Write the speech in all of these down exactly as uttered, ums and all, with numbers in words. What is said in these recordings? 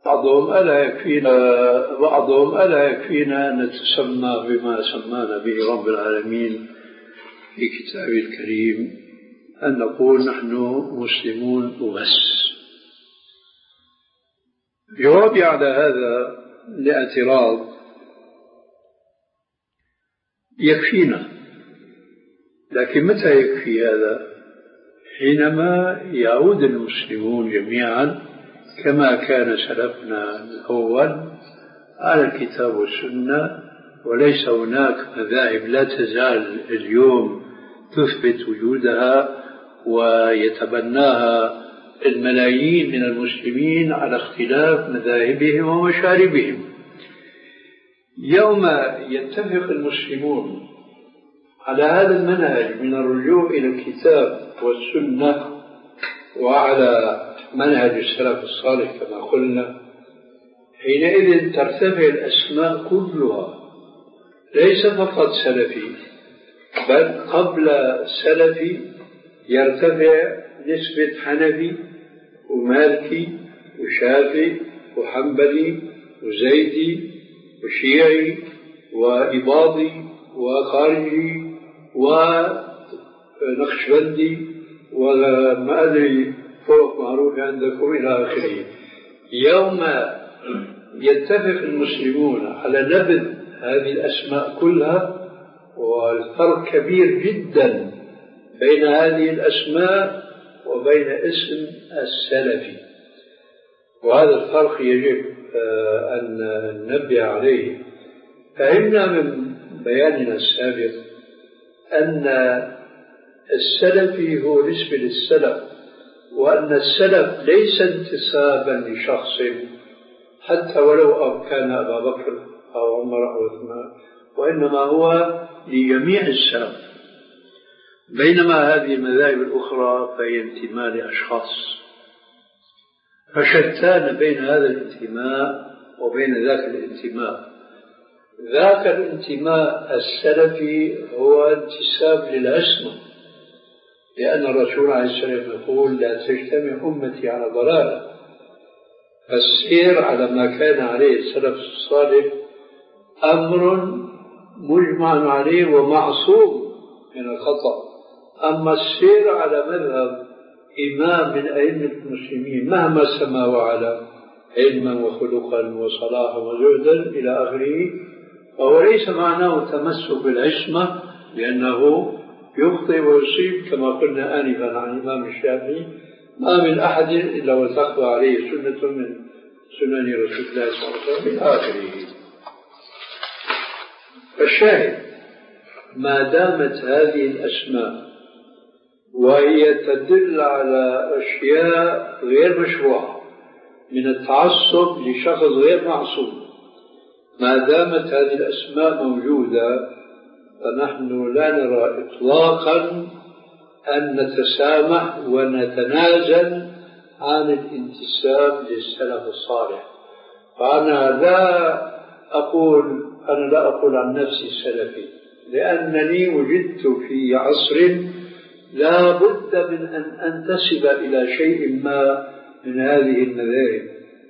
بعضهم ألا يكفينا بعضهم ألا يكفينا نتسمى بما سمانا به رب العالمين في كتابه الكريم أن نقول نحن مسلمون وبس. جوابي على هذا الاعتراض يكفينا، لكن متى يكفي هذا؟ حينما يعود المسلمون جميعا كما كان سلفنا الأول على الكتاب والسنة، وليس هناك مذاهب لا تزال اليوم تثبت وجودها ويتبناها الملايين من المسلمين على اختلاف مذاهبهم ومشاربهم. يوم يتفق المسلمون على هذا المنهج من الرجوع إلى الكتاب والسنة وعلى منهج السلف الصالح كما قلنا، حينئذ ترتفع الأسماء كلها، ليس فقط سلفي بل قبل سلفي يرتفع نسبة حنفي ومالكي وشافعي وحنبلي وزيدي وشيعي وإباضي وخارجي ونقشبندي وما أدري فوق معروف عندكم إلى آخره. يوم يتفق المسلمون على نبذ هذه الأسماء كلها، والفرق كبير جدا بين هذه الأسماء وبين اسم السلفي، وهذا الفرق يجب أن ننبه عليه. فهمنا من بياننا السابق أن السلفي هو نسبة للسلف، وأن السلف ليس انتسابا لشخص حتى ولو كان أبا بكر أو عمر أو عثمان، وإنما هو لجميع السلف. بينما هذه المذاهب الأخرى فهي انتماء لأشخاص، فشتان بين هذا الانتماء وبين ذاك الانتماء. ذاك الانتماء السلفي هو انتساب للعصمة، لأن الرسول عليه السلام يقول لا تجتمع أمتي على ضلالة، فالسير على ما كان عليه السلف الصالح أمر مجمع عليه ومعصوم من الخطأ. أما السير على مذهب إمام من أئمة المسلمين مهما سما وعلا علما وخلقا وصلاحا وزهدا إلى آخره، فهو ليس معناه تمسك بالعصمة، لأنه يخطئ ويصيب كما قلنا آنفا عن الإمام الشافعي ما من أحد إلا وتخفى عليه سنة من سنن رسول الله صلى الله عليه وسلم إلى آخره. فالشاهد ما دامت هذه الأسماء وهي تدل على أشياء غير مشروعة من التعصب لشخص غير معصوم، ما دامت هذه الأسماء موجودة فنحن لا نرى إطلاقا أن نتسامح ونتنازل عن الانتساب للسلف الصالح. فأنا لا أقول أنا لا أقول عن نفسي سلفي، لأنني وجدت في عصر لا بد من أن أنتسب إلى شيء ما من هذه المذاهب.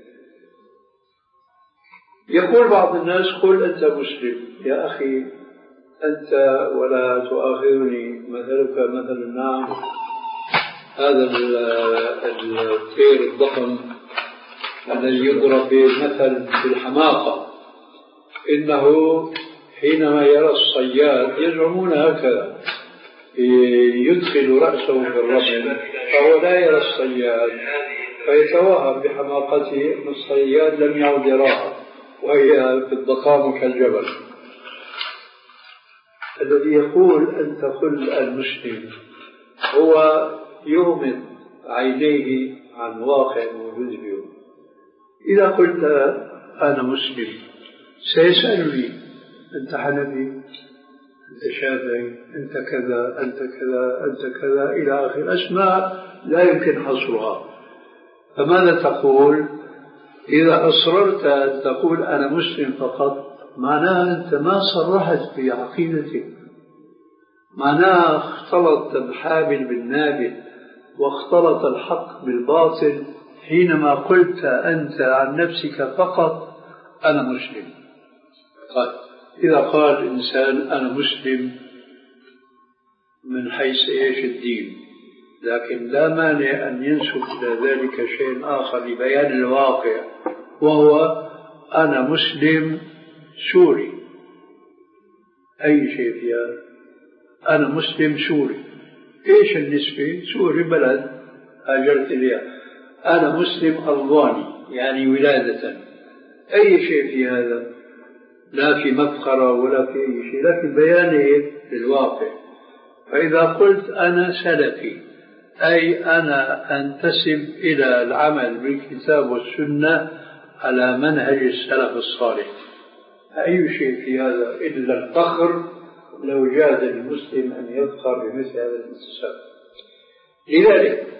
يقول بعض الناس قل أنت مسلم. يا أخي أنت ولا تؤاخذني مثلك مثل النعم، هذا الطير الضخم الذي يضرب به المثل بالحماقة، إنه حينما يرى الصياد يزعمون هكذا يدخل رأسه في الرمل فهو لا يرى الصياد فيتوهم بحماقته أن الصياد لم يعد يراها وهي في الضخام كالجبل. الذي يقول أنت قل المسلم هو يغمض عينيه عن واقع موجود اليوم. إذا قلت أنا مسلم سيسألني أنت حنفي، أنت شافعي، أنت كذا أنت كذا أنت كذا إلى آخر أسماء لا يمكن حصرها. فماذا تقول إذا أصررت أن تقول أنا مسلم فقط؟ معناها أنت ما صرحت في عقيدتك، معناها اختلط الحابل بالنابل واختلط الحق بالباطل حينما قلت أنت عن نفسك فقط أنا مسلم. طيب إذا قال إنسان أنا مسلم من حيث إيش الدين، لكن لا مانع أن ينسب إلى ذلك شيء آخر لبيان الواقع، وهو أنا مسلم سوري. أي شيء في هذا؟ أنا مسلم سوري. إيش النسبة؟ سوري بلد هاجرت إليها. أنا مسلم أفغاني يعني ولادة. أي شيء في هذا؟ لا في مفخرة ولا في أي شيء، لكن بيان للواقع. فإذا قلت أنا سلفي أي أنا أنتسب إلى العمل بالكتاب والسنة على منهج السلف الصالح. أي شيء في هذا إلا الفخر لو جاز للمسلم أن يفخر بمثل هذا الانتساب. لذلك